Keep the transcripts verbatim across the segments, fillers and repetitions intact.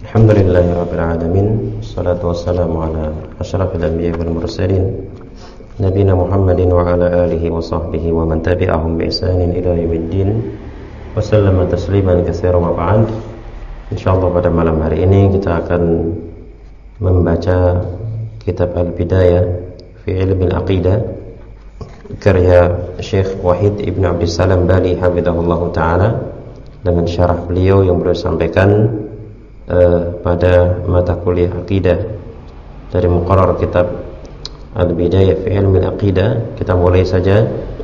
Alhamdulillahirabbil alamin, wassalatu wassalamu ala asyrafil anbiya'i wal mursalin nabiyina Muhammadin wa ala alihi wa sahbihi wa man tabi'ahum bi ihsanin ila yaumiddin wa sallama tasliman katsiran wa ba'd. Insyaallah pada malam hari ini kita akan membaca kitab Al-Bidayah fi Ilmi Al-Aqidah karya Syekh Wahid Ibn Abdissalam Bali hafizahullahu taala dengan syarah beliau yang beliau sampaikan Uh, pada mata kuliah akidah dari muqarrar kitab Al-Bidayah fi Ilmi Al-Aqidah. Kita mulai saja.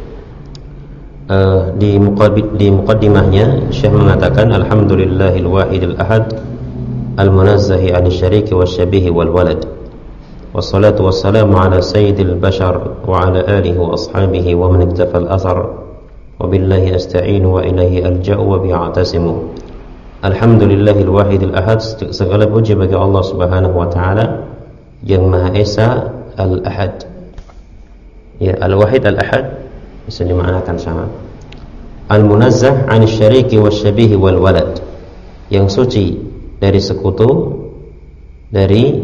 uh, di, muqaddimah, di muqaddimahnya Syekh mengatakan Alhamdulillahil wahidil ahad al-munazzahi 'anil syariki wasyabihi wal walad, wassalatu wassalamu ala sayyidil bashar wa ala alihi wa ashabihi wa man iktafa al-athar wa billahi asta'inu wa ilaihi alja'u wa bi'atasimu. Alhamdulillahil wahidil ahad, segala puji bagi Allah Subhanahu wa taala yang Maha Esa Al-Ahad. Ya, Al-Wahid Al-Ahad bisa dimaknakan sama. Al-Munazzah 'anil syariki wasyabihi wal walad, yang suci dari sekutu, dari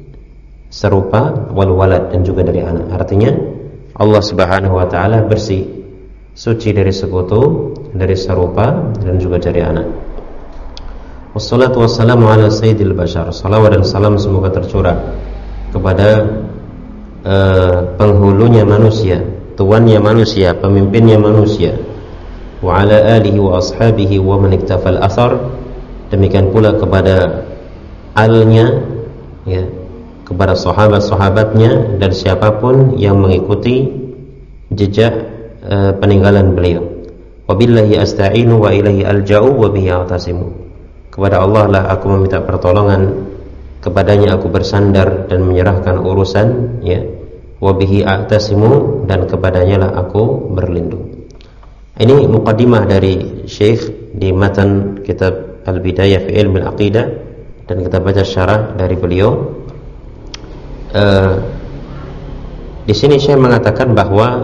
serupa, wal walad, dan juga dari anak. Artinya Allah Subhanahu wa taala bersih, suci dari sekutu, dari serupa, dan juga dari anak. Wassalatu wassalamu ala sayyidil bashar, salawat dan salam semoga tercurah kepada uh, penghulunya manusia, tuannya manusia, pemimpinnya manusia, wa ala alihi wa ashabihi wa man iktafal athar, demikian pula kepada alnya, ya, kepada sahabat-sahabatnya dan siapapun yang mengikuti jejak uh, peninggalan beliau. Wabillahi asta'inu wa ilaihi alja'u wa bihi a'tasimu, kepada Allah lah aku meminta pertolongan, kepadanya aku bersandar dan menyerahkan urusan, ya, wa bihi a'tasimu, dan kepadanya lah aku berlindung. Ini muqaddimah dari Syekh di matan kitab Al-Bidayah fi Ilmi Al-Aqidah, dan kita baca syarah dari beliau. Uh, di sini saya mengatakan bahwa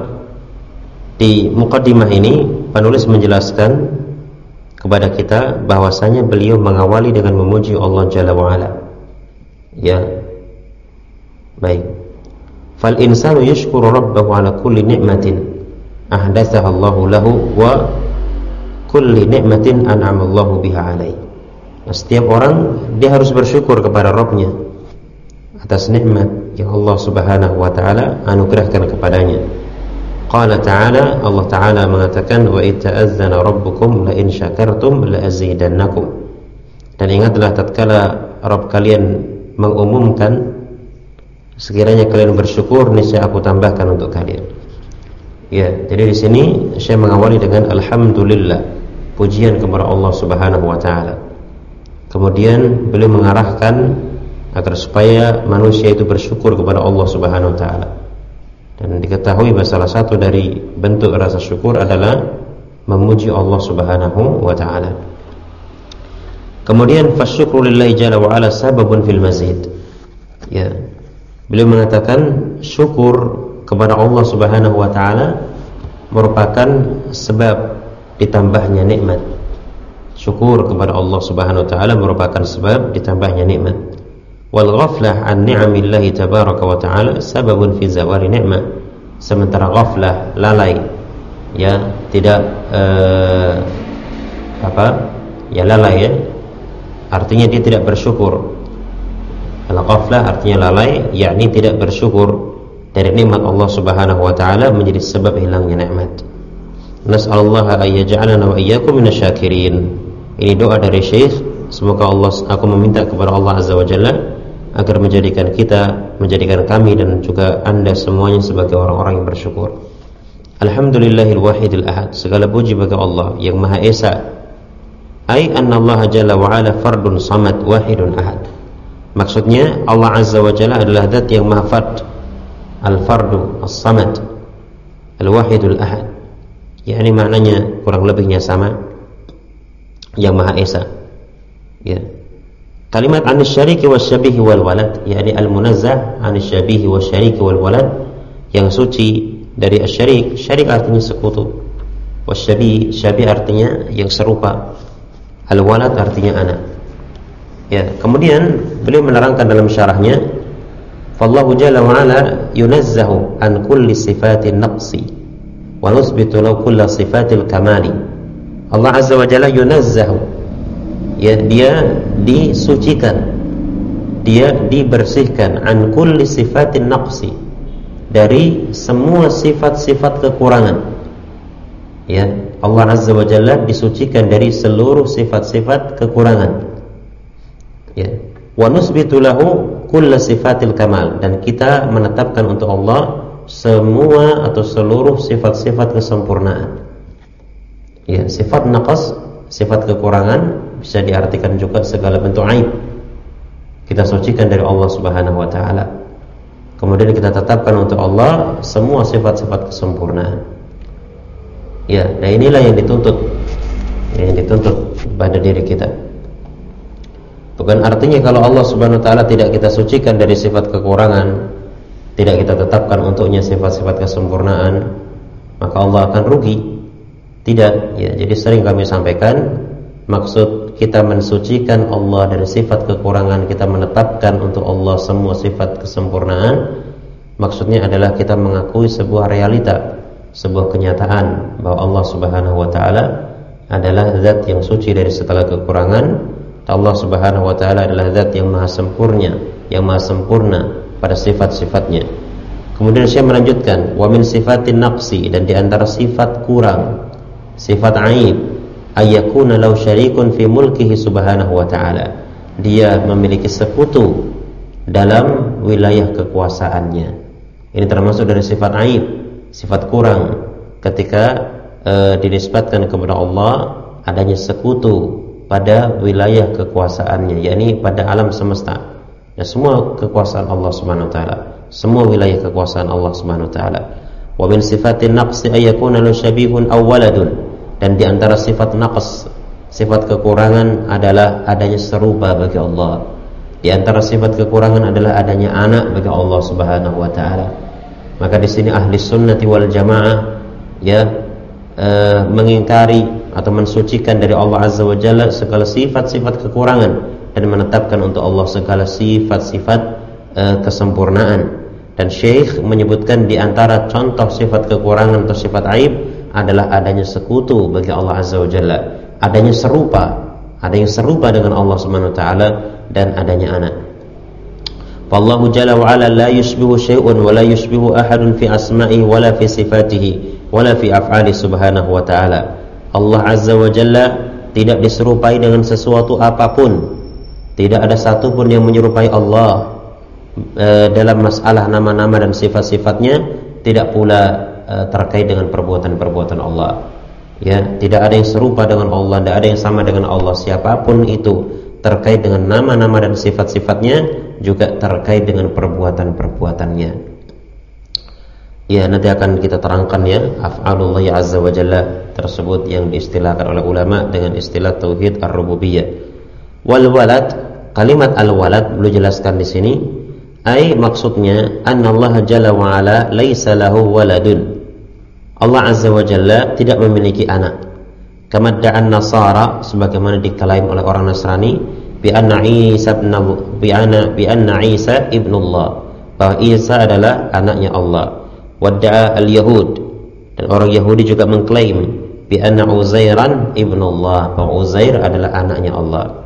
di muqaddimah ini penulis menjelaskan kepada kita bahwasanya beliau mengawali dengan memuji Allah Jalla wa Ala. Ya. Baik. Fal insanu yashkuru rabbahu ala kulli ni'matin ahdatsaha Allahu lahu wa kulli ni'matin an'ama Allahu biha alaihi. Nah, setiap orang dia harus bersyukur kepada Rabb-nya atas nikmat yang Allah Subhanahu wa taala anugerahkan kepadanya. Qala ta'ala, Allah ta'ala mengatakan, wa ita'azzana rabbukum la in syakartum la azidannakum, dan ingatlah tatkala Rabb kalian mengumumkan, sekiranya kalian bersyukur niscaya aku tambahkan untuk kalian. Ya, jadi di sini saya mengawali dengan alhamdulillah, pujian kepada Allah Subhanahu wa taala. Kemudian beliau mengarahkan agar supaya manusia itu bersyukur kepada Allah Subhanahu wa taala. Dan diketahui bahwa salah satu dari bentuk rasa syukur adalah memuji Allah Subhanahu wa taala. Kemudian fasyukru lillahi jalla wa ala sababun fil mazid. Ya. Beliau mengatakan syukur kepada Allah Subhanahu wa taala merupakan sebab ditambahnya nikmat. Syukur kepada Allah Subhanahu wa taala merupakan sebab ditambahnya nikmat. Wal ghaflah an ni'amillahi tabaraka wa ta'ala sababun fi zawali ni'mah. Sementara ghaflah, lalai, ya, tidak uh, apa? Ya, lalai, ya. Artinya dia tidak bersyukur. Kalau ghaflah artinya lalai, yakni tidak bersyukur dari nikmat Allah Subhanahu wa taala menjadi sebab hilangnya nikmat. Nas'alullaha ay yaj'alana wa iyyakum minasyakirin. Ini doa dari Syekh, semoga Allah, aku meminta kepada Allah Azza wa Jalla agar menjadikan kita, menjadikan kami dan juga anda semuanya sebagai orang-orang yang bersyukur. Alhamdulillahil wahidil ahad, segala puji bagi Allah yang Maha Esa. Ai anna Allah Jalla wa Ala fardun samad wahidun ahad. Maksudnya Allah Azza wa Jalla adalah zat yang Maha Fard, al-fardu as-samad, al-wahidul ahad. yakni maknanya kurang lebihnya sama, yang Maha Esa. Ya. Kalimat anis-syariki wasyabihi wal walad, yakni al-munazzah anis-syabihi wasyariki wal walad, yang suci dari asy-syarik. Syarik artinya sekutu, wasyabi, syabi artinya yang serupa, al-walad artinya anak. Ya, kemudian beliau menerangkan dalam syarahnya, "Fallahu jalla wa ala yunazzahu an kulli sifatin naqsi wa nusbitu lahu kulla sifatil kamali." Allah azza wa jalla yunazzahu, ya, dia disucikan, dia dibersihkan, an kulli sifatin naqsi, dari semua sifat-sifat kekurangan. Ya, Allah azza wa jalla disucikan dari seluruh sifat-sifat kekurangan. Ya, wa nusbitu lahu kulla sifatil kamal, dan kita menetapkan untuk Allah semua atau seluruh sifat-sifat kesempurnaan. Ya, sifat naqas, sifat kekurangan, bisa diartikan juga segala bentuk aib. Kita sucikan dari Allah Subhanahu wa taala. Kemudian kita tetapkan untuk Allah semua sifat-sifat kesempurnaan. Ya, dan inilah yang dituntut, yang dituntut pada diri kita. Bukan artinya kalau Allah Subhanahu wa taala tidak kita sucikan dari sifat kekurangan, tidak kita tetapkan untuknya sifat-sifat kesempurnaan, maka Allah akan rugi. Tidak, ya. Jadi sering kami sampaikan, maksud kita mensucikan Allah dari sifat kekurangan, kita menetapkan untuk Allah semua sifat kesempurnaan, maksudnya adalah kita mengakui sebuah realita, sebuah kenyataan bahwa Allah Subhanahu wa taala adalah zat yang suci dari segala kekurangan. Allah Subhanahu wa taala adalah zat yang maha sempurna, yang maha sempurna pada sifat-sifatnya. Kemudian saya melanjutkan, wa min sifatin naqsi, dan di antara sifat kurang, sifat aib, ayyakuna law syarikun fi mulkihi subhanahu wa ta'ala, dia memiliki sekutu dalam wilayah kekuasaannya. Ini termasuk dari sifat aib, sifat kurang, ketika e, dinisbatkan kepada Allah adanya sekutu pada wilayah kekuasaannya, yakni pada alam semesta. Ya, semua kekuasaan Allah Subhanahu wa taala, semua wilayah kekuasaan Allah Subhanahu wa taala. Wa min sifatin naqsi ayyakuna lahu syabihun aw waladun, dan di antara sifat naqs, sifat kekurangan adalah adanya serupa bagi Allah. Di antara sifat kekurangan adalah adanya anak bagi Allah Subhanahu wa taala. Maka di sini ahli sunnati wal jamaah, ya, e, mengingkari atau mensucikan dari Allah azza wa jalla segala sifat-sifat kekurangan dan menetapkan untuk Allah segala sifat-sifat e, kesempurnaan. Dan Syekh menyebutkan di antara contoh sifat kekurangan atau sifat aib adalah adanya sekutu bagi Allah azza wa jalla, adanya serupa, adanya serupa dengan Allah subhanahu wa ta'ala, dan adanya anak. Wallahu jalla wa ala la yushbihu syai'un wa la yushbihu ahadun fi asma'ihi wa la fi sifatihi wa la fi af'ali subhanahu wa ta'ala. Allah azza wa jalla tidak diserupai dengan sesuatu apapun. Tidak ada satu pun yang menyerupai Allah e, dalam masalah nama-nama dan sifat-sifatnya, tidak pula e, terkait dengan perbuatan-perbuatan Allah. Ya, tidak ada yang serupa dengan Allah, tidak ada yang sama dengan Allah. Siapapun itu terkait dengan nama-nama dan sifat-sifatnya, juga terkait dengan perbuatan-perbuatannya. Ya, nanti akan kita terangkan ya af'alullah azza wa jalla tersebut yang diistilahkan oleh ulama dengan istilah tauhid ar-rububiyah. Wal walad, kalimat al-walad beliau jelaskan di sini, ai maksudnya annallaha jalla wa ala laisa lahu waladun. Allah azza wa jalla tidak memiliki anak. Kama da'an nasara, sebagaimana diklaim oleh orang Nasrani, bi anna Isa ibn bi anna bi anna Isa ibnullah, bahwa Isa adalah anaknya Allah. Wadda'a al-yahud, dan orang Yahudi juga mengklaim bi anna Uzairan ibnullah, bahwa Uzair adalah anaknya Allah.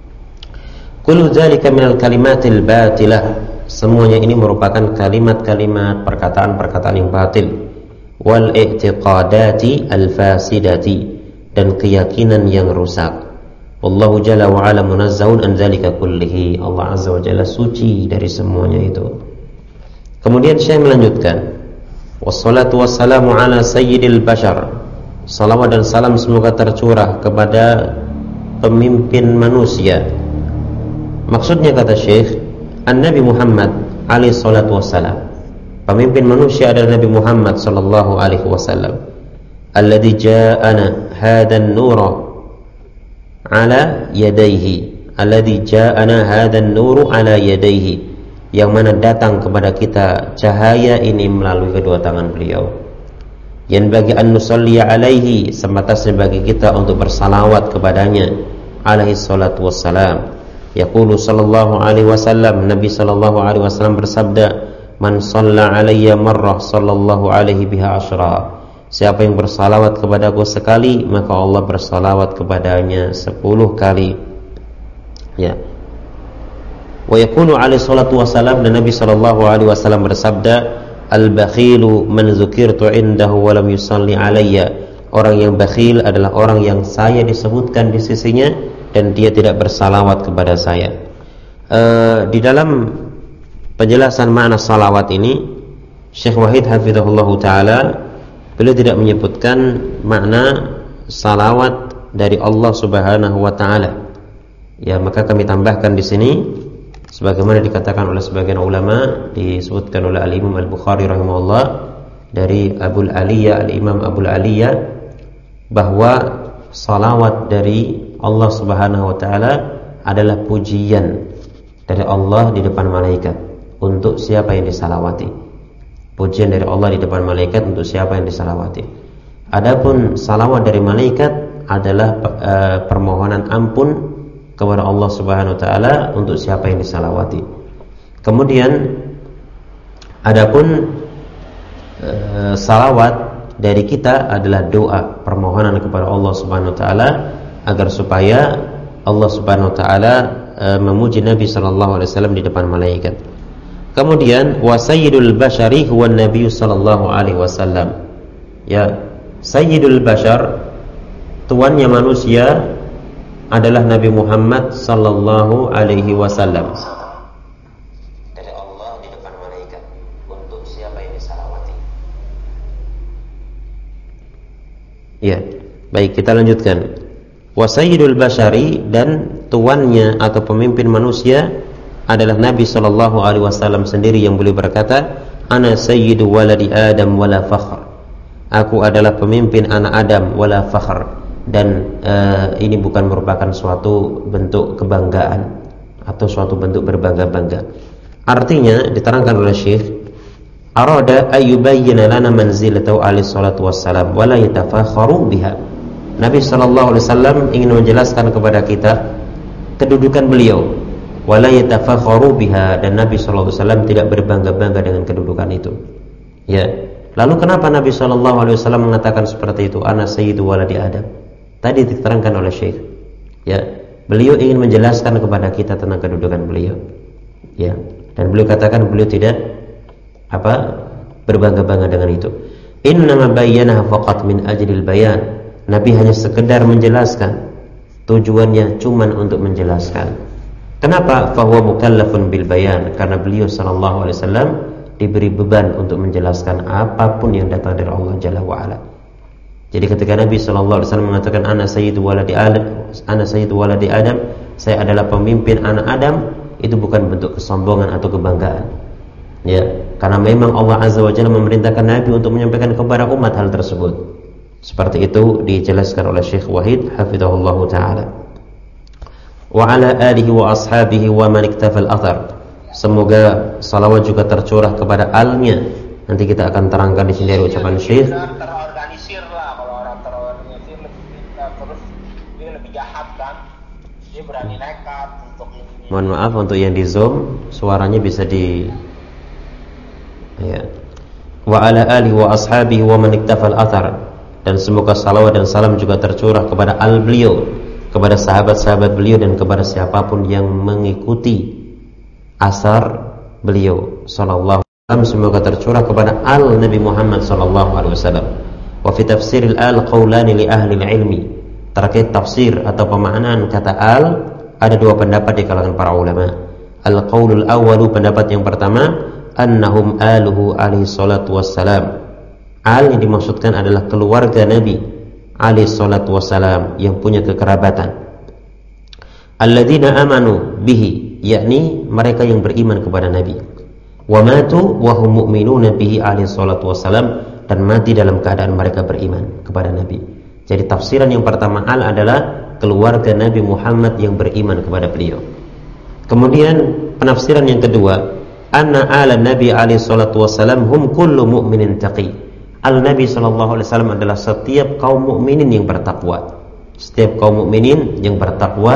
Kullu dzalika minal kalimatil batilah, semuanya ini merupakan kalimat-kalimat, perkataan-perkataan yang batil, wal i'tiqadati al-fasidati, dan keyakinan yang rusak. Wallahu jalla wa ala munazzahun an dzalika kullihi, Allah azza wa jalla suci dari semuanya itu. Kemudian saya melanjutkan, wassalatu wassalamu ala sayyidil bashar, salawat dan salam semoga tercurah kepada pemimpin manusia. Maksudnya kata Syekh, An-Nabi Muhammad alaihi salatu wassalam, pemimpin manusia adalah Nabi Muhammad sallallahu alaihi wasallam, alladzi ja'ana hadan nura ala yadayhi, alladzi ja'ana hadan nuru ala yadayhi, yang mana datang kepada kita cahaya ini melalui kedua tangan beliau. Yang bagi an nusalli alaihi, sebatasnya bagi kita untuk bersalawat kepadanya alaihi salatu wassalam. Yaqulu sallallahu alaihi wasallam, Nabi sallallahu alaihi wasallam bersabda, "Man shalla alayya marrah sallallahu alaihi biha asyra." Siapa yang bersalawat kepadaku sekali, maka Allah bersalawat kepadanya sepuluh kali. Ya. Wa yaqulu alaihi salatu wasallam, dan Nabi sallallahu alaihi wasallam bersabda, "Al-bakhilu man dzukirtu indahu wa lam yusalli alayya." Orang yang bakhil adalah orang yang saya disebutkan di sisinya dan dia tidak bersalawat kepada saya. E, di dalam penjelasan makna salawat ini, Syekh Wahid hafizahullah ta'ala, beliau tidak menyebutkan makna salawat dari Allah subhanahu wa ta'ala. Ya, maka kami tambahkan di sini, sebagaimana dikatakan oleh sebagian ulama, disebutkan oleh Al-Imam Al-Bukhari rahimahullah dari Abul Aliyah, Al-Imam Abul Aliyah, bahwa salawat dari Allah subhanahu wa ta'ala adalah pujian dari Allah di depan malaikat untuk siapa yang disalawati. Pujian dari Allah di depan malaikat untuk siapa yang disalawati. Adapun salawat dari malaikat adalah e, permohonan ampun kepada Allah subhanahu wa ta'ala untuk siapa yang disalawati. Kemudian adapun e, salawat dari kita adalah doa, permohonan kepada Allah subhanahu wa ta'ala agar supaya Allah subhanahu wa ta'ala e, memuji Nabi sallallahu alaihi wasallam di depan malaikat. Kemudian wa sayyidul bashari huwa Nabi sallallahu alaihi wasallam. Ya, sayyidul bashar, tuannya manusia, adalah Nabi Muhammad sallallahu alaihi wasallam. Dari Allah di depan malaikat untuk siapa yang disalawati. Ya, baik, kita lanjutkan. Wa sayyidul bashari, dan tuannya atau pemimpin manusia adalah Nabi sallallahu alaihi wasallam sendiri yang beliau berkata, "Ana sayyidu waladi Adam wala fakhr." Aku adalah pemimpin anak Adam wala fakhr, dan uh, ini bukan merupakan suatu bentuk kebanggaan atau suatu bentuk berbangga-bangga. Artinya diterangkan oleh Syekh, arada ayyubayyana lana manzilatahu alaihi salatu wassalam wa la yatafakharu biha. Nabi sallallahu alaihi wasallam ingin menjelaskan kepada kita kedudukan beliau, wala yatafakharu biha, dan Nabi sallallahu alaihi wasallam tidak berbangga-bangga dengan kedudukan itu. Ya. Lalu kenapa Nabi sallallahu alaihi wasallam mengatakan seperti itu? Ana sayyidu waladi Adam. Tadi diterangkan oleh Syekh. Ya. Beliau ingin menjelaskan kepada kita tentang kedudukan beliau. Ya. Dan beliau katakan beliau tidak apa? berbangga-bangga dengan itu. Innama bayyanaha faqat min ajlil bayan. Nabi hanya sekedar menjelaskan. Tujuannya cuma untuk menjelaskan. Kenapa? Fahuwa mukallafun bil bayan, karena beliau sallallahu alaihi wasallam diberi beban untuk menjelaskan apapun yang datang dari Allah Jalla wa ala. Jadi ketika Nabi sallallahu alaihi wasallam mengatakan ana sayyidu waladi Adam, ana sayyidu waladi Adam, saya adalah pemimpin anak Adam, itu bukan bentuk kesombongan atau kebanggaan. Ya, karena memang Allah Azza wa Jalla memerintahkan Nabi untuk menyampaikan kepada umat hal tersebut. Seperti itu dijelaskan oleh Syekh Wahid hafizahullahu taala. Wa ala alihi wa ashabihi wa man iktafal athar. Semoga salawat juga tercurah kepada alnya. Nanti kita akan terangkan di sini dari ucapan Syekh. Terorganisir lah, kalau orang terorganisir lebih terus dia lebih jahat kan. Dia berani nekat untuk ini. Mohon maaf untuk yang di Zoom, suaranya bisa di ya. Wa ala alihi wa ashabihi wa man iktafal athar. Dan semoga salawat dan salam juga tercurah kepada al beliau, kepada sahabat-sahabat beliau, dan kepada siapapun yang mengikuti asar beliau sallallahu alaihi wasallam. Semoga tercurah kepada al Nabi Muhammad sallallahu alaihi wasallam. Wa fi tafsiril al qaulani li ahli ilmi. Terkait tafsir atau pemaknaan kata al, ada dua pendapat di kalangan para ulama. Al qaulul awwalu, pendapat yang pertama, annahum aluhu alaihi salatu wassalam. Al yang dimaksudkan adalah keluarga Nabi alaihi salatu wassalam yang punya kekerabatan. Alladzina amanu bihi, yakni mereka yang beriman kepada Nabi. Wa matu wa hum mu'minuna bihi alaihi salatu wassalam, dan mati dalam keadaan mereka beriman kepada Nabi. Jadi tafsiran yang pertama al adalah keluarga Nabi Muhammad yang beriman kepada beliau. Kemudian penafsiran yang kedua, anna ala Nabi alaihi salatu wassalam hum kullu mu'minin taqi. Al-Nabi sallallahu alaihi wasallam adalah setiap kaum mukminin yang bertakwa. Setiap kaum mukminin yang bertakwa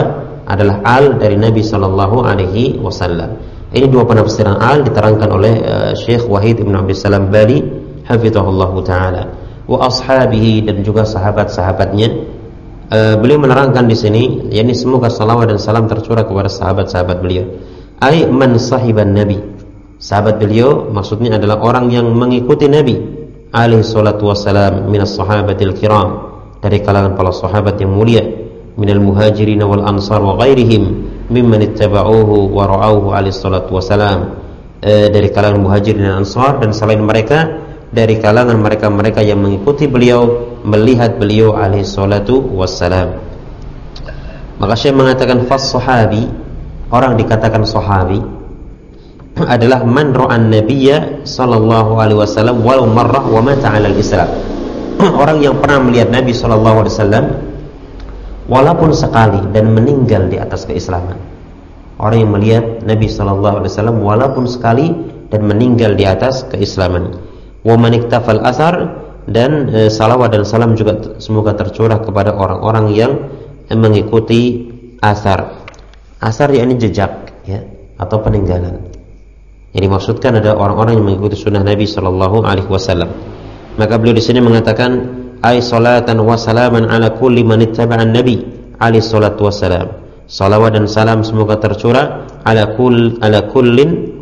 adalah al dari Nabi sallallahu alaihi wasallam. Ini dua penafsiran al diterangkan oleh uh, Syekh Wahid Ibn Abdul Salam Bali hafizahullah taala, wa ashabihi, dan juga sahabat-sahabatnya. Uh, beliau menerangkan di sini, yakni semoga salawat dan salam tercurah kepada sahabat-sahabat beliau. Ai man sahiban nabi. Sahabat beliau maksudnya adalah orang yang mengikuti Nabi alaihi salatu wassalam minas sahabatil kiram, dari kalangan para sahabat yang mulia, minal muhajirin wal ansar wa ghairihim mimman ittaba'uhu wa ra'awhu alaihi salatu wassalam, e, dari kalangan muhajirin dan ansar, dan selain mereka dari kalangan mereka-mereka yang mengikuti beliau, melihat beliau alaihi salatu wassalam. Maka Syekh mengatakan fas sahabi, orang dikatakan sahabi adalah man ra'an nabiyya sallallahu alaihi wasallam walau marrah wa mata 'ala al-islam. Orang yang pernah melihat Nabi sallallahu alaihi wasallam walaupun sekali dan meninggal di atas keislaman. Orang yang melihat Nabi sallallahu alaihi wasallam walaupun sekali dan meninggal di atas keislaman. Wa man iktafal athar, dan e, salawat dan salam juga semoga tercurah kepada orang-orang yang e, mengikuti asar. Asar yakni jejak, ya, atau peninggalan. Yang dimaksudkan adalah orang-orang yang mengikuti sunnah Nabi sallallahu alaihi wasallam. Maka beliau di sini mengatakan ay salatan wa salaman ala kulli man ittaba'an nabi alaihi salatu wassalam. Salawat dan salam semoga tercurah ala kull ala kullin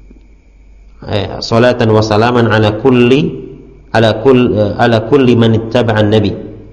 eh, salatan wa salaman ala kulli ala kull ala kulli man ittaba'an nabi.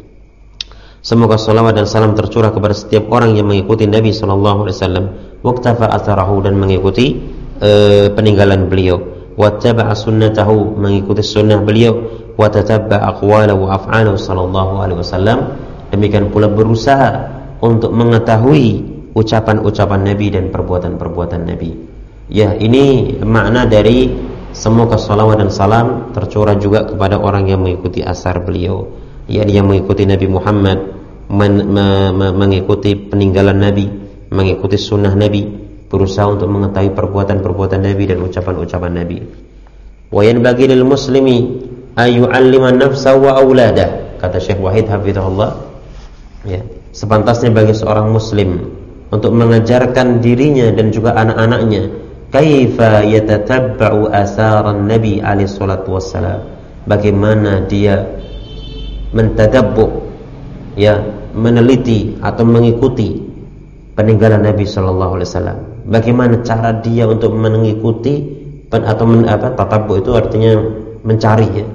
Semoga salawat dan salam tercurah kepada setiap orang yang mengikuti Nabi sallallahu alaihi wasallam, waqtafa atharahu, dan mengikuti uh, peninggalan beliau, wattaba'a sunnatahu, mengikuti sunnah beliau, wa tatabba aqwalahu wa af'alahu sallallahu alaihi wasallam. Demikian pula berusaha untuk mengetahui ucapan-ucapan Nabi dan perbuatan-perbuatan Nabi. Ya, ini makna dari semoga salawat dan salam tercurah juga kepada orang yang mengikuti asar beliau, yakni yang mengikuti Nabi Muhammad, men, me, me, mengikuti peninggalan Nabi, mengikuti sunnah Nabi, berusaha untuk mengetahui perbuatan-perbuatan Nabi dan ucapan-ucapan Nabi. Wa yanbaghi lil muslimi ayyu'allima nafsa wa auladah, kata Syekh Wahid hafizahullah, ya, sepantasnya bagi seorang muslim untuk mengajarkan dirinya dan juga anak-anaknya kaifa yatatabba'u asaran nabi alaihi salatu wassalam, bagaimana dia mentadabbu, ya, meneliti atau mengikuti peninggalan Nabi sallallahu alaihi wasallam. Bagaimana cara dia untuk mengikuti atau men, apa tatabbu itu artinya mencari, ya.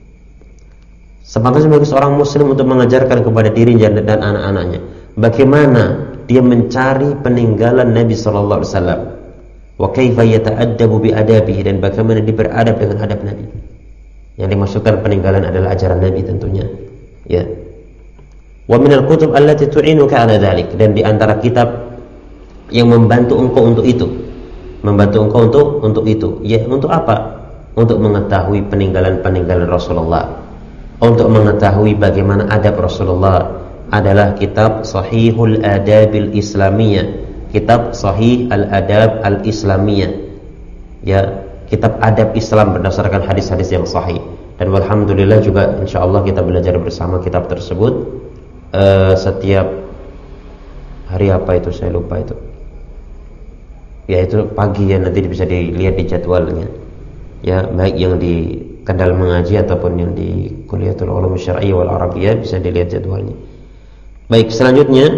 Sepantasnya bagi seorang muslim untuk mengajarkan kepada dirinya dan anak-anaknya bagaimana dia mencari peninggalan Nabi sallallahu alaihi wasallam, wa kaifa yata'addabu bi adabihi, dan bagaimana dia beradab dengan adab Nabi. Yang dimaksudkan peninggalan adalah ajaran Nabi tentunya, ya. Wa minal kutub allati tu'inuka 'ala dzalik, dan di antara kitab yang membantu engkau untuk itu, membantu engkau untuk untuk itu, ya, untuk apa? Untuk mengetahui peninggalan-peninggalan Rasulullah, untuk mengetahui bagaimana adab Rasulullah, adalah kitab Sahihul Adabil Islamiyah, kitab Sahih Al-Adab Al-Islamiyah, ya, kitab adab Islam berdasarkan hadis-hadis yang sahih. Dan alhamdulillah juga insyaallah kita belajar bersama kitab tersebut uh, setiap hari, apa itu saya lupa itu, ya itu pagi, ya, nanti bisa dilihat di jadwalnya, ya, baik yang di Kendal mengaji ataupun yang di Kuliatul Ulum Syar'iyyah wal Arabiyyah, bisa dilihat jadwalnya. Baik, selanjutnya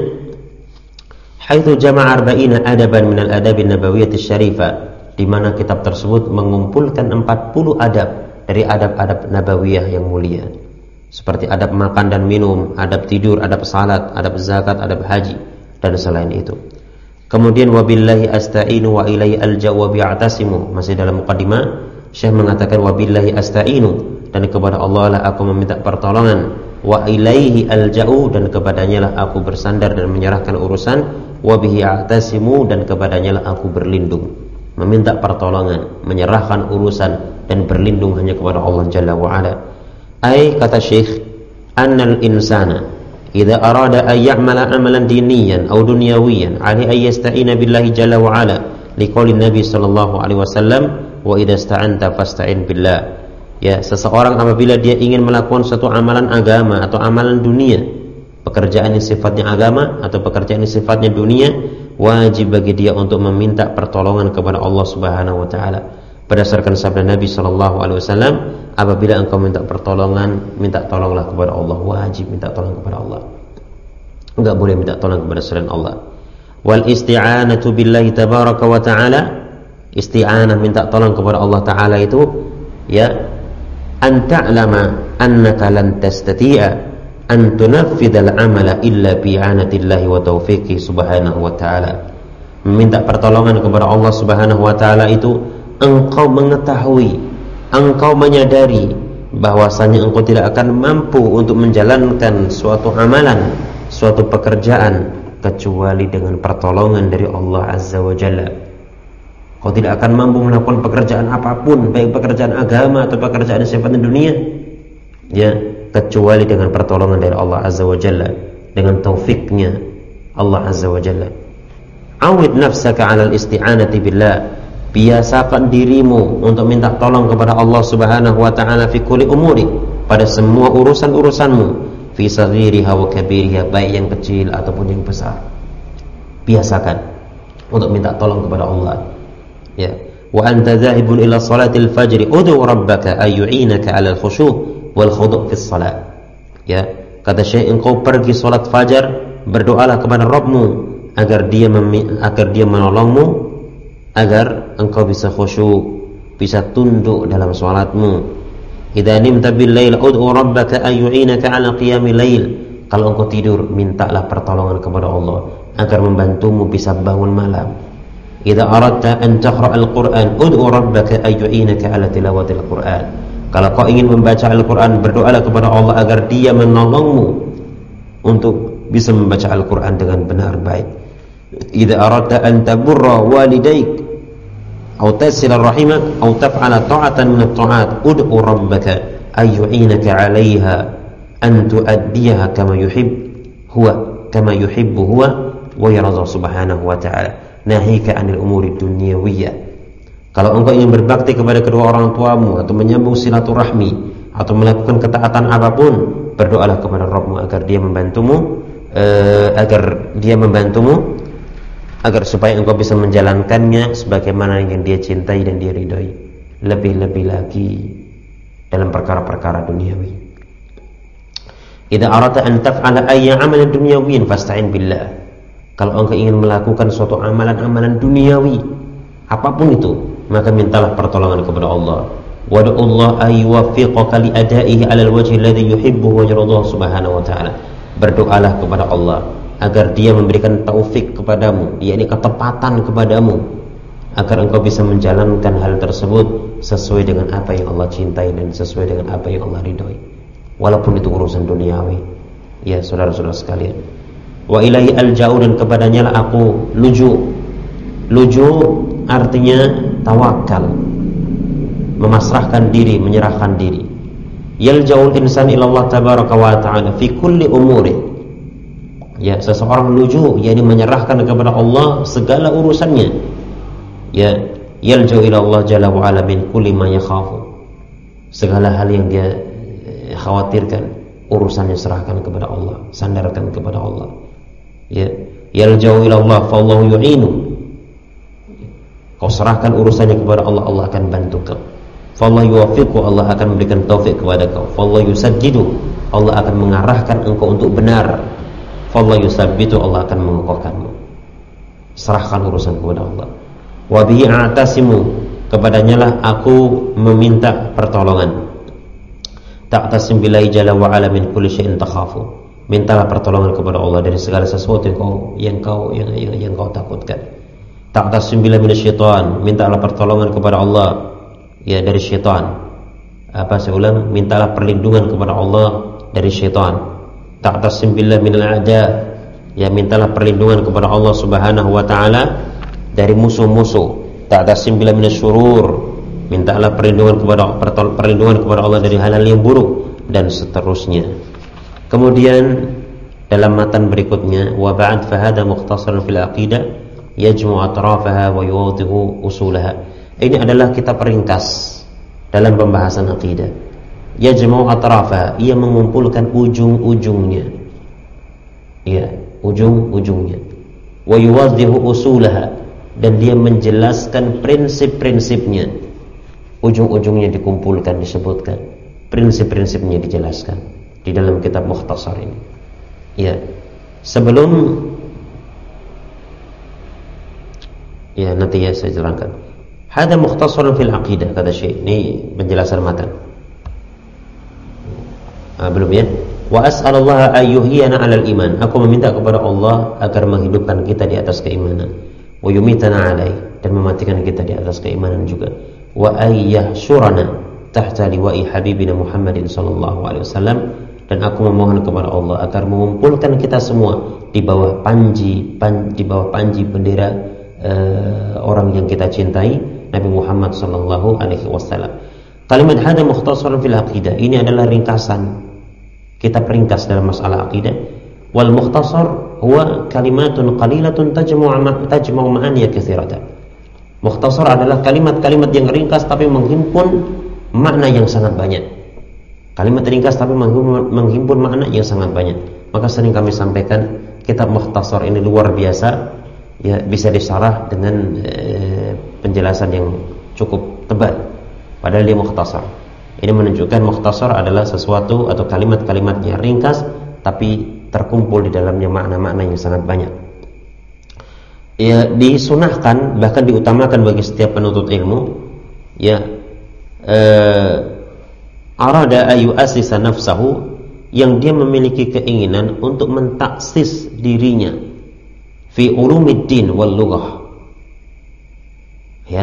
haitsu jama'a arba'ina adaban minal adabin nabawiyyah syarifah, di mana kitab tersebut mengumpulkan empat puluh adab dari adab-adab nabawiyah yang mulia, seperti adab makan dan minum, adab tidur, adab salat, adab zakat, adab haji, dan selain itu. Kemudian wabillahi asta'inu wa ilaihi alja'u wa bi'atasimu, masih dalam muqaddimah Syekh mengatakan wabillahi asta'inu, dan kepada Allah lah aku meminta pertolongan, wa ilaihi alja'u, dan kepadanya lah aku bersandar dan menyerahkan urusan, wa bihi a'tasimu, dan kepadanya lah aku berlindung, meminta pertolongan, menyerahkan urusan dan berlindung hanya kepada Allah Jalla wa Ala. Ai, kata Syekh, annal insana idza arada an ya'mala amalan diniyan aw dunyawiyan ali ay yasta'ina billahi Jalla wa Ala, liqauli Nabi sallallahu alaihi wasallam, wa idza sta'anta fasta'in billah. Ya, seseorang apabila dia ingin melakukan suatu amalan agama atau amalan dunia, pekerjaan yang sifatnya agama atau pekerjaan yang sifatnya dunia, wajib bagi dia untuk meminta pertolongan kepada Allah Subhanahu wa taala. Berdasarkan sabda Nabi sallallahu alaihi wasallam, apabila engkau minta pertolongan, minta tolonglah kepada Allah, wajib minta tolong kepada Allah. Enggak boleh minta tolong kepada selain Allah. Wal isti'anatu billahi tabaraka wa ta'ala, isti'anah minta tolong kepada Allah taala itu ya, an ta'lama annaka lan tastati'a an tunaffidhal amala illa bi'anatillahi wa taufiqi subhanahu wa ta'ala. Meminta pertolongan kepada Allah Subhanahu wa ta'ala itu engkau mengetahui, engkau menyadari bahwasanya engkau tidak akan mampu untuk menjalankan suatu amalan, suatu pekerjaan kecuali dengan pertolongan dari Allah Azza wa Jalla. Kau tidak akan mampu melakukan pekerjaan apapun, baik pekerjaan agama atau pekerjaan sifatnya dunia, ya, kecuali dengan pertolongan dari Allah Azza wa Jalla, dengan taufiknya Allah Azza wa Jalla. Awid nafsaka 'alal isti'anati billah, biasakan dirimu untuk minta tolong kepada Allah Subhanahu wa taala fi kulli umuri, pada semua urusan-urusanmu, fi saghiriha wa kabiriha, baik yang kecil ataupun yang besar. Biasakan untuk minta tolong kepada Allah. Ya, wa anta dhahibun ila salatil fajri ud'u rabbaka ay yu'inaka 'alal khusyu' wal khudu' fis salat. Ya, kata Syekh, engkau pergi salat fajar, berdoalah kepada Rabbmu agar dia memi- agar dia menolongmu, agar engkau bisa khusyuk, bisa tunduk dalam salatmu. Idza nimta bil lail ud'u rabbaka ay yu'inaka 'ala qiyamil lail. Kalau engkau tidur, mintalah pertolongan kepada Allah agar membantumu bisa bangun malam. Idza aradta an taqra'al Qur'an ud'u rabbaka ay yu'inaka 'ala tilawatil Qur'an. Kalau kau ingin membaca Al-Quran, berdoalah kepada Allah agar dia menolongmu untuk bisa membaca Al-Quran dengan benar baik. Idza aradta an taburra walidayk aw tasila rahimak aw taf'ala ta'atan min at-ta'at ud'u rabbaka ay yu'inaka 'alayha an tu'addiyaha kama yuhib huwa kama yuhibbu huwa wa yarda subhanahu wa ta'ala nahika 'anil umuri dunyawiyah. Kalau engkau ingin berbakti kepada kedua orang tuamu atau menyambung silaturahmi atau melakukan ketaatan apapun, berdoalah kepada Rabbmu agar dia membantumu, eh, agar dia membantumu, agar supaya engkau bisa menjalankannya sebagaimana yang dia cintai dan dia ridhai. Lebih-lebih lagi dalam perkara-perkara duniawi. Idza aradta an taf'ala ayya 'amalan dunyawiyyin fasta'in billah. Kalau engkau ingin melakukan suatu amalan-amalan duniawi, apapun itu, maka mintalah pertolongan kepada Allah. Wad'ullah ay yuwaffiqaka li ada'ihi 'alal wajhi alladhi yuhibbuhu wa yardahu subhanahu wa ta'ala. Berdoalah kepada Allah agar dia memberikan taufik kepadamu, yakni ketepatan kepadamu, agar engkau bisa menjalankan hal tersebut sesuai dengan apa yang Allah cintai dan sesuai dengan apa yang Allah ridhoi, walaupun itu urusan duniawi. Ya saudara-saudara sekalian, wa ilahi alja'u, dan kepadanya lah aku luju. Luju artinya tawakal, memasrahkan diri, menyerahkan diri. Yalja'ul insan ila Allah tabaraka wa ta'ala fi kulli umuri. Ya, seseorang luju, yakni menyerahkan kepada Allah segala urusannya. Ya, yalja'u ila Allah jalla wa ala min kulli ma yakhafu. Segala hal yang dia khawatirkan, urusannya serahkan kepada Allah, sandarkan kepada Allah. Ya, yalja'u ila Allah fa Allahu yu'inu. Kau serahkan urusannya kepada Allah, Allah akan bantu kau. Fallahu yuwaffiqu, Allah akan memberikan taufik kepada kau. Fallahu yusajjidu, Allah akan mengarahkan engkau untuk benar. Fallahu yusabbitu, Allah akan mengokohkanmu. Serahkan urusan kepada Allah. Wa bihi a'tasimu, kepadanya lah aku meminta pertolongan. Ta'tasim billahi jalla wa ala min kulli syai'in takhafu. Mintalah pertolongan kepada Allah dari segala sesuatu yang kau yang kau yang yang, yang kau takutkan. Ta'tasim billahi minasyaitan, mintalah pertolongan kepada Allah ya dari syaitan. Apa saya ulang, mintalah perlindungan kepada Allah dari syaitan. Ta'tasim billahi minal a'da, ya mintalah perlindungan kepada Allah Subhanahu wa taala dari musuh-musuh. Ta'tasim billahi minasyurur, mintalah perlindungan kepada perlindungan kepada Allah dari hal-hal yang buruk dan seterusnya. Kemudian dalam matan berikutnya, wa ba'd fa hada mukhtasarun fil aqidah yajmu' atrafaha wa yuwadhihu usulaha. Ini adalah kitab ringkas dalam pembahasan akidah. Yajmu' atrafaha, ia mengumpulkan ujung-ujungnya. Ya, ujung-ujungnya. Wa yuwaddihu usulaha, dan dia menjelaskan prinsip-prinsipnya. Ujung-ujungnya dikumpulkan, disebutkan. Prinsip-prinsipnya dijelaskan di dalam kitab Mukhtasar ini. Ya. Sebelum Ya, nanti ya saya jelaskan. Hada mukhtasarun fil aqidah, kata Syekh. Ini penjelasan matan. Ah, belum ya? Wa as'alullaha ayyuhyana 'alal iman. Aku meminta kepada Allah agar menghidupkan kita di atas keimanan. Wa yumitana 'alaihi, dan mematikan kita di atas keimanan juga. Wa ayyahsyurana tahta liwa'i habibina Muhammadin sallallahu alaihi wasallam, dan aku memohon kepada Allah agar mengumpulkan kita semua di bawah panji pan, di bawah panji bendera Uh, orang yang kita cintai, Nabi Muhammad sallallahu alaihi wasallam. Kalimat hada mukhtasarun fil aqidah, ini adalah ringkasan, kitab ringkas dalam masalah akidah. Wal mukhtasar huwa kalimatun qalilatun tajma'u tajma'u ma'aniya katsiratan. Mukhtasar adalah kalimat-kalimat yang ringkas tapi menghimpun makna yang sangat banyak. Kalimat ringkas tapi menghimpun, menghimpun makna yang sangat banyak. Maka sering kami sampaikan, kitab Mukhtasar ini luar biasa. Ya, bisa disyarah dengan e, penjelasan yang cukup tebal, padahal dia mukhtasar. Ini menunjukkan mukhtasar adalah sesuatu atau kalimat-kalimat yang ringkas tapi terkumpul di dalamnya makna-makna yang sangat banyak. Ya, disunahkan, bahkan diutamakan bagi setiap penuntut ilmu, ya, e, arada ayu asisa nafsahu, yang dia memiliki keinginan untuk mentaksis dirinya fi ulumiddin wal lughah, ya,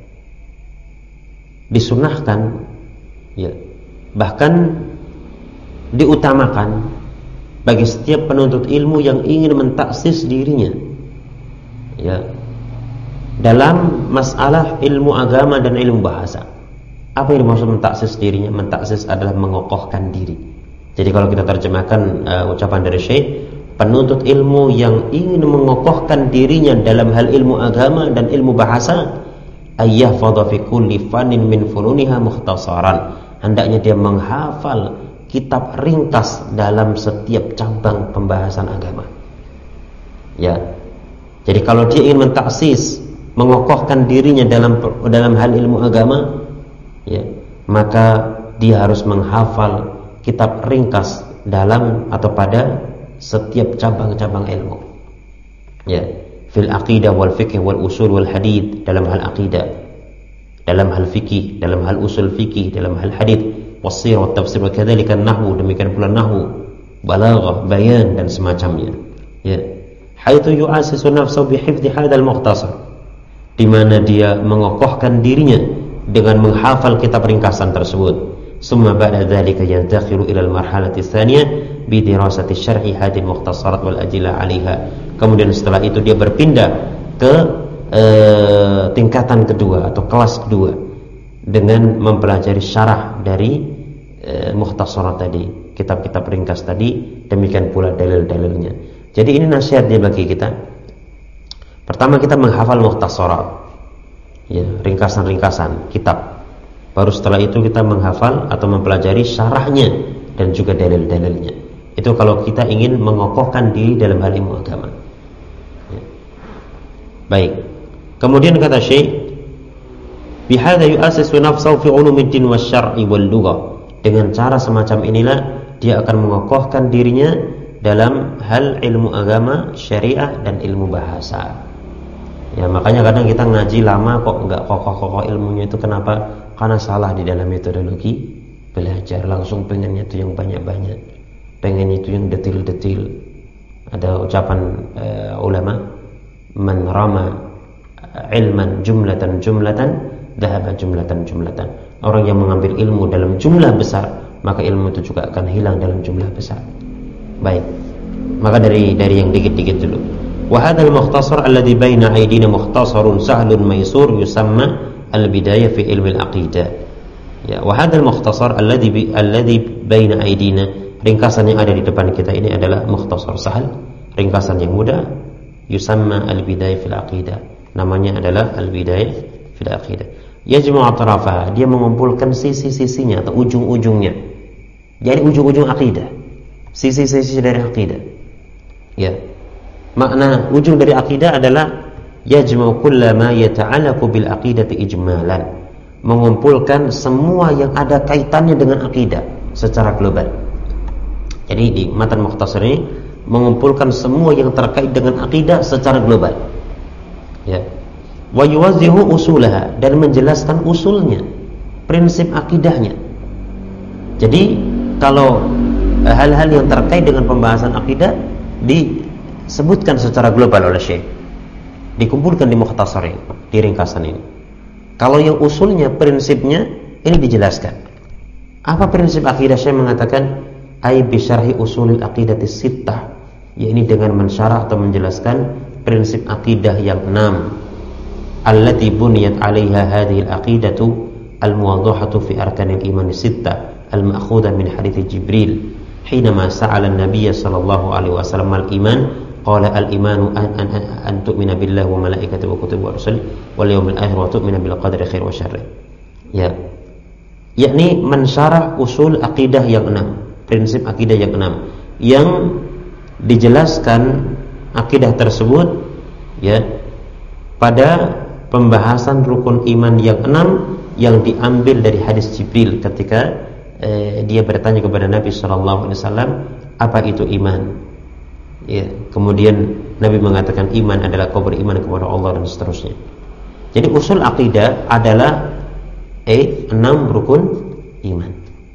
disunahkan, ya, bahkan diutamakan bagi setiap penuntut ilmu yang ingin mentaksis dirinya, ya, dalam masalah ilmu agama dan ilmu bahasa. Apa yang dimaksud mentaksis dirinya? Mentaksis adalah mengokohkan diri. Jadi kalau kita terjemahkan uh, ucapan dari Syekh, penuntut ilmu yang ingin mengokohkan dirinya dalam hal ilmu agama dan ilmu bahasa, ayyahfadha fi kulli fannin min fununiha mukhtasaran, hendaknya dia menghafal kitab ringkas dalam setiap cabang pembahasan agama. Ya. Jadi kalau dia ingin mentaksis, mengokohkan dirinya dalam dalam hal ilmu agama, ya, maka dia harus menghafal kitab ringkas dalam atau pada setiap cabang-cabang ilmu, ya, fil aqidah wal fiqh wal usul wal hadith, dalam hal aqidah, dalam hal fikih, dalam hal usul fikih, dalam hal hadith, wasir wa tafsir, wa kadzalika nahwu, demikian pula nahwu, balaghah, bayan dan semacamnya, ya, haitsu yu'assisu nafsahu bi hifdzi hadzal mukhtasar, di mana dia mengokohkan dirinya dengan menghafal kitab ringkasan tersebut. Summa ba'da dzalika yantakhilu ila al-marhalati tsaniyah bi dirasati syarhi hadhihi al-mukhtasarat wal adillah 'alaiha. Kemudian setelah itu dia berpindah ke e, tingkatan kedua atau kelas kedua dengan mempelajari syarah dari e, mukhtasarat tadi, kitab-kitab ringkas tadi, demikian pula dalil-dalilnya. Jadi ini nasihatnya bagi kita. Pertama, kita menghafal mukhtasarat, ya, ringkasan-ringkasan kitab. Baru setelah itu kita menghafal atau mempelajari syarahnya dan juga dalil-dalilnya. Itu kalau kita ingin mengokohkan diri dalam hal ilmu agama, ya. Baik. Kemudian kata Syekh, bihadza yu'assisu nafsahu fi ulumiddin wasyar'i wal lughah. Dengan cara semacam inilah dia akan mengokohkan dirinya dalam hal ilmu agama, syariah dan ilmu bahasa. Ya, makanya kadang kita ngaji lama kok enggak kokoh-kokoh ilmunya itu. Kenapa? Karena salah di dalam metodologi belajar. Langsung pengennya itu yang banyak-banyak, pengen itu yang detil-detil. Ada ucapan uh, ulama, man rama ilman jumlatan jumlatan dhahaba jumlatan jumlatan. Orang yang mengambil ilmu dalam jumlah besar, maka ilmu itu juga akan hilang dalam jumlah besar. Baik, maka dari dari yang dikit-dikit dulu. Wa hadzal mukhtasar alladhi baina aydina mukhtasarun sahlun maysur yusamma al-bidayah fi ilmi al-aqidah. Ya, wa hadzal mukhtasar alladhi alladhi baina aydina, ringkasan yang ada di depan kita ini adalah mukhtasar sahal, ringkasan yang mudah, yusamma al-bidayah fil aqidah. Namanya adalah al-bidayah fil aqidah. Yajma'u atrafaha, dia mengumpulkan sisi-sisinya atau ujung-ujungnya. Jadi ujung-ujung akidah, sisi-sisi dari akidah. Ya. Makna ujung dari akidah adalah yajma'u kullama yata'allaqu bil aqidati ijmalan. Mengumpulkan semua yang ada kaitannya dengan akidah secara global. Jadi di matan mukhtasar ini mengumpulkan semua yang terkait dengan akidah secara global. Ya. Wa yuwazzihu usulaha, dan menjelaskan usulnya, prinsip akidahnya. Jadi kalau hal-hal yang terkait dengan pembahasan akidah disebutkan secara global oleh Syekh, dikumpulkan di mukhtasar ini, di ringkasan ini. Kalau yang usulnya, prinsipnya, ini dijelaskan. Apa prinsip akidah? Syekh mengatakan ai bi syarhi usulil aqidati sittah, yakni dengan mensyarah atau menjelaskan prinsip akidah yang enam, allati buniyat 'alaiha hadhihi al-aqidatu al-muwaddahatu fi arkanil iman sittah al-ma'khudah min hadits Jibril hinama sa'ala an-nabiy sallallahu alaihi wasallam al-iman qala al-imanu an, an, an, an tu'mina billahi wa malaikatihi wa kutubihi wa rusulihi wal yawmil akhir wa tu'mina bil qadri khair wa syarr. Ya. Yakni mensyarah usul akidah yang enam, prinsip akidah yang enam, yang dijelaskan akidah tersebut ya pada pembahasan rukun iman yang enam yang diambil dari hadis Jibril ketika eh, dia bertanya kepada Nabi sallallahu alaihi wasallam, apa itu iman? Ya, kemudian Nabi mengatakan iman adalah kau beriman kepada Allah, dan seterusnya. Jadi usul akidah adalah eh enam rukun iman.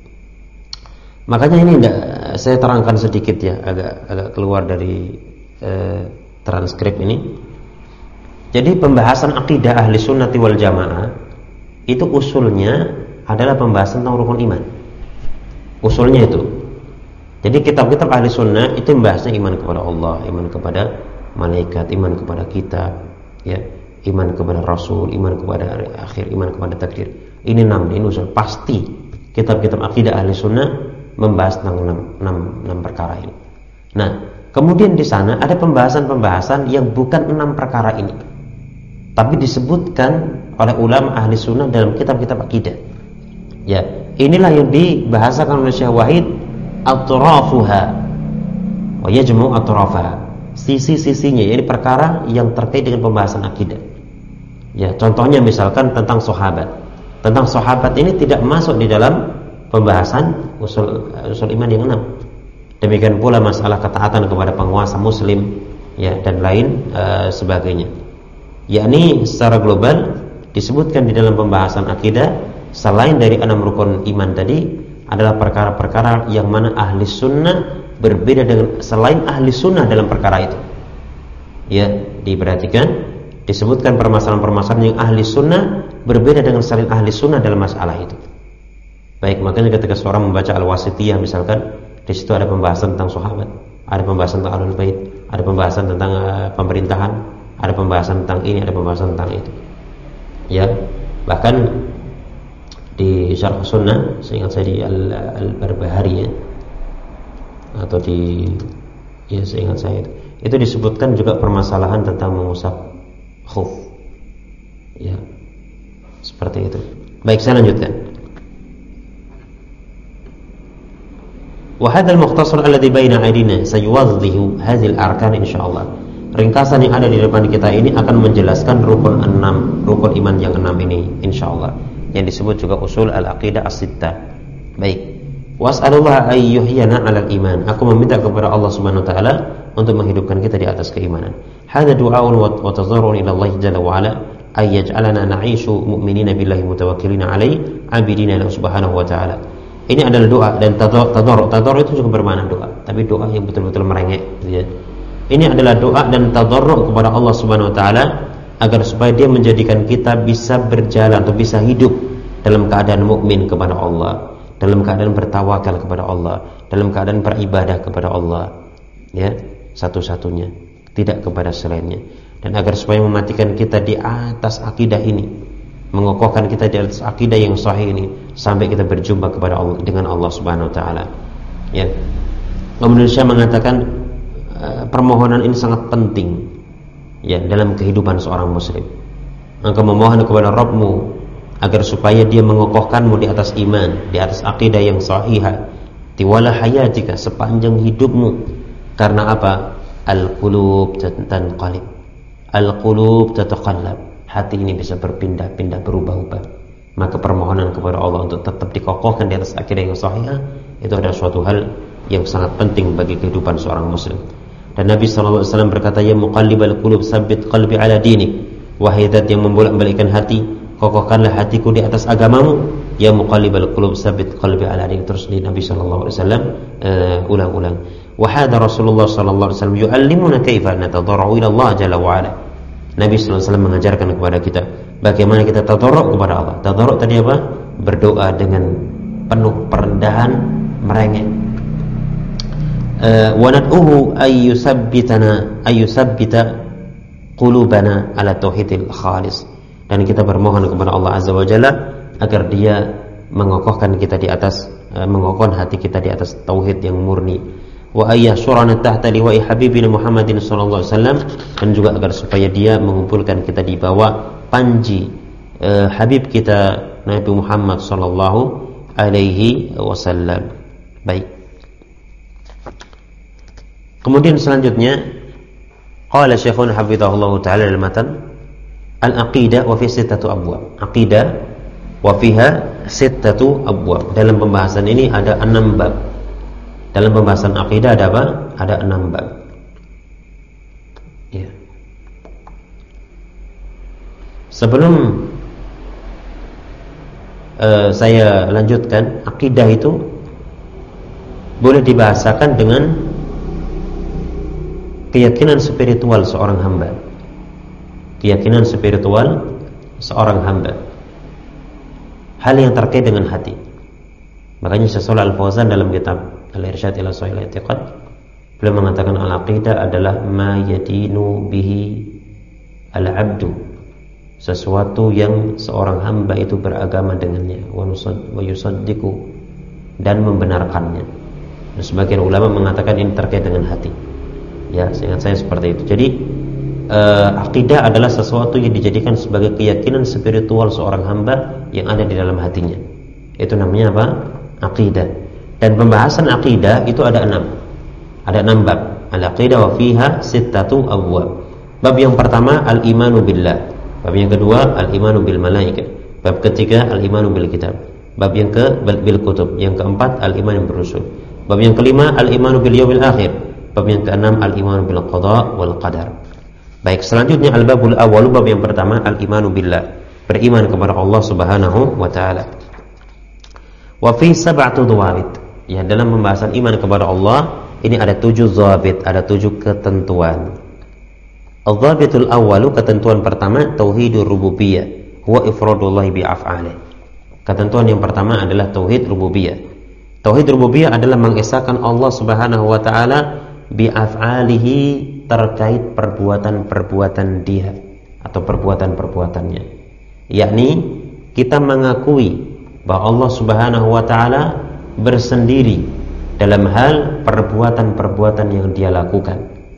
Makanya ini enggak, saya terangkan sedikit ya, agak agak keluar dari eh, transkrip ini. Jadi pembahasan akidah ahli sunnati wal jamaah itu usulnya adalah pembahasan tentang rukun iman. Usulnya itu. Jadi kitab-kitab ahli sunnah itu membahasnya iman kepada Allah, iman kepada malaikat, iman kepada kitab, ya, iman kepada Rasul, iman kepada hari akhir, iman kepada takdir. Ini enam, ini usul. Pasti kitab-kitab akidah ahli sunnah membahas tentang enam, enam, enam perkara ini. Nah, kemudian di sana ada pembahasan-pembahasan yang bukan enam perkara ini, tapi disebutkan oleh ulama ahli sunnah dalam kitab-kitab akidah. Ya, inilah yang dibahasakan oleh Syekh Wahid, atrafuha wa yajmu atrafaha, sisi-sisinya, yaitu perkara yang terkait dengan pembahasan akidah. Ya, contohnya misalkan tentang sahabat. Tentang sahabat ini tidak masuk di dalam pembahasan usul usul iman yang enam. Demikian pula masalah ketaatan kepada penguasa muslim, ya, dan lain e, sebagainya. Yakni secara global disebutkan di dalam pembahasan akidah selain dari enam rukun iman tadi adalah perkara-perkara yang mana ahli sunnah berbeda dengan selain ahli sunnah dalam perkara itu. Ya, diperhatikan disebutkan permasalahan-permasalahan yang ahli sunnah berbeda dengan selain ahli sunnah dalam masalah itu. Baik, makanya ketika seorang membaca Al-Wasithiyah misalkan, di situ ada pembahasan tentang sahabat, ada pembahasan tentang Ahlul Bait, ada pembahasan tentang uh, pemerintahan, ada pembahasan tentang ini, ada pembahasan tentang itu. Ya, bahkan di Syarh Sunnah, seingat saya di Al-Barbahari ya, atau di ya seingat saya itu, itu disebutkan juga permasalahan tentang mengusap khuf. Ya, seperti itu. Baik, saya lanjutkan. Wa hadzal mukhtasar alladhi baina aydina sayuwaddihu hadhil arkan insyaallah. Ringkasan yang ada di depan kita ini akan menjelaskan rukun enam, rukun iman yang enam ini insyaallah, yang disebut juga usul al-aqidah as-sittah. Baik. Was'alullah ay yuhyana 'alal iman. Aku meminta kepada Allah Subhanahu wa taala untuk menghidupkan kita di atas keimanan. Hadza du'aun wa tadharrun ila Allah jalla wa ala ay yaj'alana na'ishu mu'minina billahi mutawakkilina 'alaihi 'abidina lahu subhanahu wa ta'ala. Ini adalah doa, dan tadarruk. Tadarruk itu juga bermakna doa, tapi doa yang betul-betul merengek, gitu ya. Ini adalah doa dan tadarruk kepada Allah Subhanahu wa taala agar supaya Dia menjadikan kita bisa berjalan atau bisa hidup dalam keadaan mukmin kepada Allah, dalam keadaan bertawakal kepada Allah, dalam keadaan beribadah kepada Allah, ya, satu-satunya, tidak kepada selainnya. Dan agar supaya mematikan kita di atas akidah ini, mengokohkan kita di atas akidah yang sahih ini sampai kita berjumpa kepada Allah, dengan Allah Subhanahu wa taala. Ya. Kemudian saya mengatakan uh, permohonan ini sangat penting ya dalam kehidupan seorang muslim. Engkau memohon kepada Rabbmu agar supaya Dia mengokohkanmu di atas iman, di atas akidah yang sahih, tiwala hayatika, sepanjang hidupmu. Karena apa? Al-qulub tanqalib, al-qulub tataqallab. Hati ini bisa berpindah-pindah, berubah-ubah. Maka permohonan kepada Allah untuk tetap dikokohkan di atas akidah yang sahih itu adalah suatu hal yang sangat penting bagi kehidupan seorang muslim. Dan Nabi sallallahu alaihi wasallam berkata, ya muqallibal qulub tsabbit qalbi ala dinik. Wahai zat yang membolak-balikkan hati, kokohkanlah hatiku di atas agamamu. Ya muqallibal qulub tsabbit qalbi ala dinik. Terus di Nabi sallallahu alaihi wasallam uh, ulang-ulang. Wa hadha Rasulullah sallallahu alaihi wasallam yu'allimuna kaifa natadarra'u ila Allah jalla wa ala. Nabi sallallahu alaihi wasallam mengajarkan kepada kita bagaimana kita tadarru' kepada Allah. Tadarru' tadi apa? Berdoa dengan penuh perendahan, merengek. Uh, wa nad'uhu ay yusabbitana ay yusabbita qulubana ala tauhidil khalis. Dan kita bermohon kepada Allah azza wa jalla agar Dia mengokohkan kita di atas uh, mengokohkan hati kita di atas tauhid yang murni. Wa ayyashurana tahta liwa'i habibina Muhammadin sallallahu alaihi wasallam, dan juga agar supaya Dia mengumpulkan kita di bawah panji uh, habib kita Nabi Muhammad sallallahu alaihi wasallam. Baik. Kemudian selanjutnya qala Syekhuna hafizahullah taala dalam matan al-aqidah wa fi sittatu abwab. Aqidah wa fiha sittatu abwab. Dalam pembahasan ini ada enam bab. Dalam pembahasan aqidah ada apa? Ada enam bab. Ya. Sebelum uh, saya lanjutkan, aqidah itu boleh dibahasakan dengan keyakinan spiritual seorang hamba. Keyakinan spiritual seorang hamba. Hal yang terkait dengan hati. Makanya Syekh Shalih Al-Fauzan dalam kitab Al-Irsyad ila Shahih Al-I'tiqad beliau mengatakan al-aqidah adalah ma yadinu bihi al-'abdu, sesuatu yang seorang hamba itu beragama dengannya, wa yusaddiqu, dan membenarkannya. Dan sebagian ulama mengatakan ini terkait dengan hati. Ya, seingat saya seperti itu. Jadi uh, akidah adalah sesuatu yang dijadikan sebagai keyakinan spiritual seorang hamba yang ada di dalam hatinya. Itu namanya apa? Akidah. Dan pembahasan akidah itu ada enam. Ada enam bab. Al-aqidah wa fiha sittatu abwab. Bab yang pertama al-imanu billah. Bab yang kedua al-imanu bil malaikat. Bab ketiga al-imanu bil kitab. Bab yang ke bil kutub. Yang keempat al-imanu bil rusul. Bab yang kelima al-imanu bil yaumil akhir. Bab yang keenam al-iman bil qada wal qadar. Baik, selanjutnya al-babul awwal, bab yang pertama al-imanu billah, beriman kepada Allah Subhanahu wa taala. Wa fi sab'atu dhawabit. Ya, dalam pembahasan iman kepada Allah ini ada tujuh dhabit, ada tujuh ketentuan. Al-dhabitul awwalu, ketentuan pertama tauhidur rububiyah, huwa ifradullah bi af'alih. Ketentuan yang pertama adalah tauhid rububiyah. Tauhid rububiyah adalah mengesahkan Allah Subhanahu wa taala bi'af'alihi, terkait perbuatan-perbuatan Dia atau perbuatan-perbuatannya. Yakni kita mengakui bahwa Allah Subhanahu wa taala bersendiri dalam hal perbuatan-perbuatan yang Dia lakukan.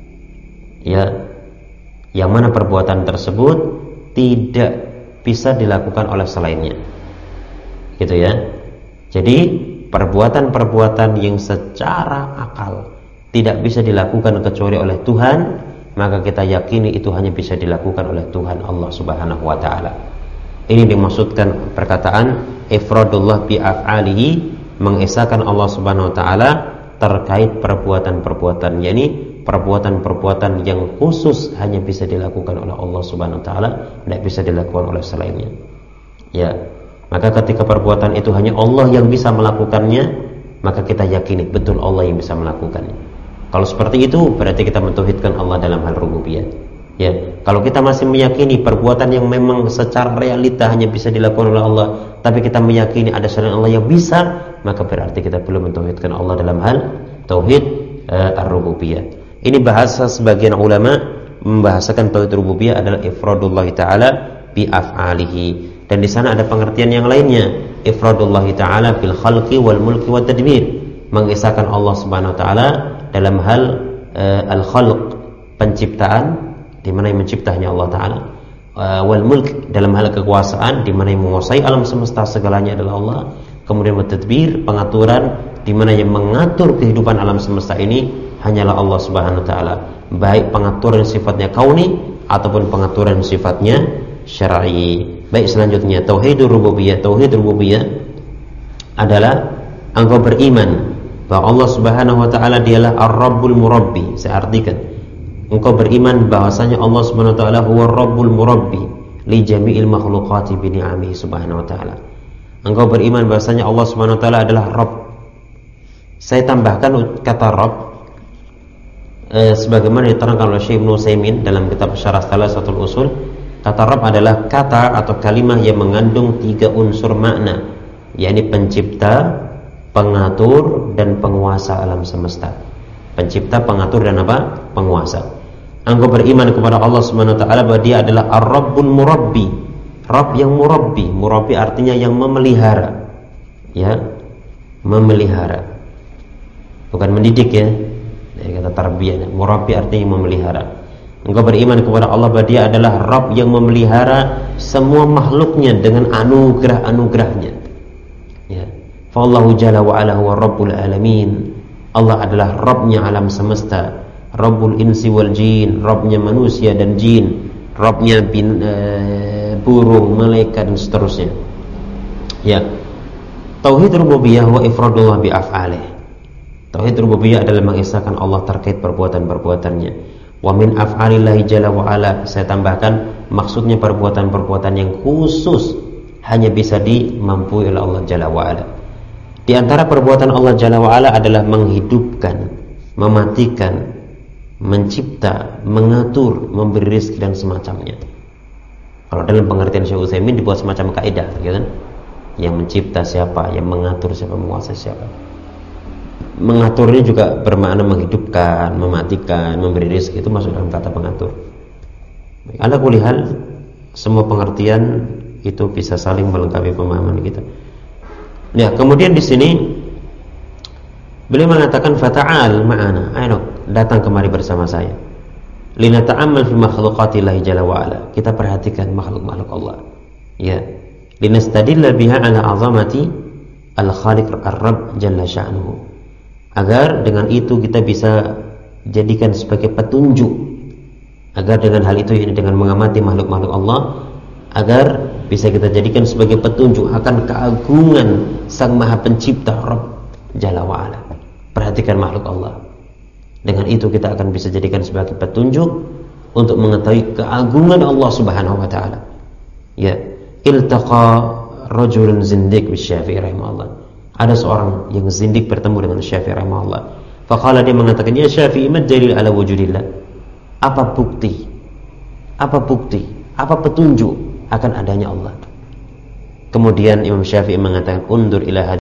Ya, yang mana perbuatan tersebut tidak bisa dilakukan oleh selainnya. Gitu ya. Jadi perbuatan-perbuatan yang secara akal tidak bisa dilakukan kecuali oleh Tuhan, maka kita yakini itu hanya bisa dilakukan oleh Tuhan Allah Subhanahu wa taala. Ini dimaksudkan perkataan ifradullah bi af'alihi, mengesahkan Allah Subhanahu wa taala terkait perbuatan-perbuatan, yakni perbuatan-perbuatan yang khusus hanya bisa dilakukan oleh Allah Subhanahu wa taala, tidak bisa dilakukan oleh selainnya. Ya, maka ketika perbuatan itu hanya Allah yang bisa melakukannya, maka kita yakini betul Allah yang bisa melakukannya. Kalau seperti itu berarti kita mentauhidkan Allah dalam hal rububiyah. Ya, kalau kita masih meyakini perbuatan yang memang secara realita hanya bisa dilakukan oleh Allah, tapi kita meyakini ada selain Allah yang bisa, maka berarti kita belum mentauhidkan Allah dalam hal tauhid uh, ar-rububiyah. Ini bahasa sebagian ulama membahasakan tauhid rububiyah adalah ifradullah taala bi af'alihi. Dan di sana ada pengertian yang lainnya, ifradullah taala bil khalqi wal mulki wat tadbir, mengesahkan Allah Subhanahu wa taala dalam hal uh, al-khalq, penciptaan, di mana yang mencipta hanya Allah taala, uh, wal mulk, dalam hal kekuasaan, di mana yang menguasai alam semesta segalanya adalah Allah. Kemudian wat tadbir, pengaturan, di mana yang mengatur kehidupan alam semesta ini hanyalah Allah Subhanahu wa taala, baik pengaturan sifatnya kauni ataupun pengaturan sifatnya syar'i. Baik, selanjutnya tauhidur rububiyah. Tauhid rububiyah adalah engkau beriman bahwa Allah Subhanahu wa taala dialah Ar-Rabbul Murabbi. Saya artikan, engkau beriman bahwasanya Allah Subhanahu wa taala huwa Rabbul Murabbi li jami'il makhluqati bi ni'amihi Subhanahu wa taala. Engkau beriman bahwasanya Allah Subhanahu wa taala adalah Rabb. Saya tambahkan kata Rabb eh, sebagaimana diterangkan oleh Syekh Ibnu Utsaimin dalam kitab Syarah Thalatsatul Usul. Kata Rabb adalah kata atau kalimah yang mengandung tiga unsur makna, yakni pencipta, pengatur, dan penguasa alam semesta. Pencipta, pengatur, dan apa? Penguasa. Engkau beriman kepada Allah Subhanahu wa taala bahwa Dia adalah Ar-Rabbul Murabbi. Rabb yang murabbi. Murabbi artinya yang memelihara. Ya, memelihara. Bukan mendidik ya. Ya kata tarbiyah. Murabbi artinya memelihara. Engkau beriman kepada Allah bahwa Dia adalah Rabb yang memelihara semua makhluknya dengan anugerah-anugerahnya. Ya. Fallahu jalla wa ala huwa Rabbul alamin. Allah adalah Rabbnya alam semesta, Rabbul insi wal jin, Rabbnya manusia dan jin, Rabbnya bin, e, burung, malaikat dan seterusnya. Ya. Tauhid rububiyah wa ifradullah bi af'alih. Tauhid rububiyah adalah mengesahkan Allah terkait perbuatan-perbuatannya. Wa min af'alillahi jalla wa ala, saya tambahkan maksudnya perbuatan-perbuatan yang khusus hanya bisa dimampui oleh Allah jalla wa ala. Di antara perbuatan Allah jalla wa ala adalah menghidupkan, mematikan, mencipta, mengatur, memberi rezeki dan semacamnya. Kalau dalam pengertian Syekh Utsaimin dibuat semacam kaidah, ya kan? Yang mencipta siapa, yang mengatur siapa, menguasai siapa. Mengaturnya juga bermakna menghidupkan, mematikan, memberi rezeki, itu masuk dalam kata pengatur. Ala kulli hal, semua pengertian itu bisa saling melengkapi pemahaman kita. Ya, kemudian di sini beliau mengatakan fata'al ma'ana, ayo datang kemari bersama saya. Linata'ammal fi makhluqatillahi jalla wa ala. Kita perhatikan makhluk-makhluk Allah. Ya. Linastadilla biha ala azamati al-khaliq ar-rabb jalla sya'nuhu. Agar dengan itu kita bisa jadikan sebagai petunjuk, agar dengan hal itu, ini dengan mengamati makhluk-makhluk Allah, agar bisa kita jadikan sebagai petunjuk akan keagungan Sang Maha Pencipta Rabb Jalla wa'ala. Perhatikan makhluk Allah. Dengan itu kita akan bisa jadikan sebagai petunjuk untuk mengetahui keagungan Allah Subhanahu wa taala. Ya, iltaqa rajulun zindiq bi Syafi'i rahimahullah. Ada seorang yang zindik bertemu dengan Syafi'i rahimahullah. Faqala, dia mengatakan, "Ya Syafi'i, mad dalil ala wujudillah?" Apa bukti? Apa bukti? Apa petunjuk akan adanya Allah? Kemudian Imam Syafi'i mengatakan, "Undur ila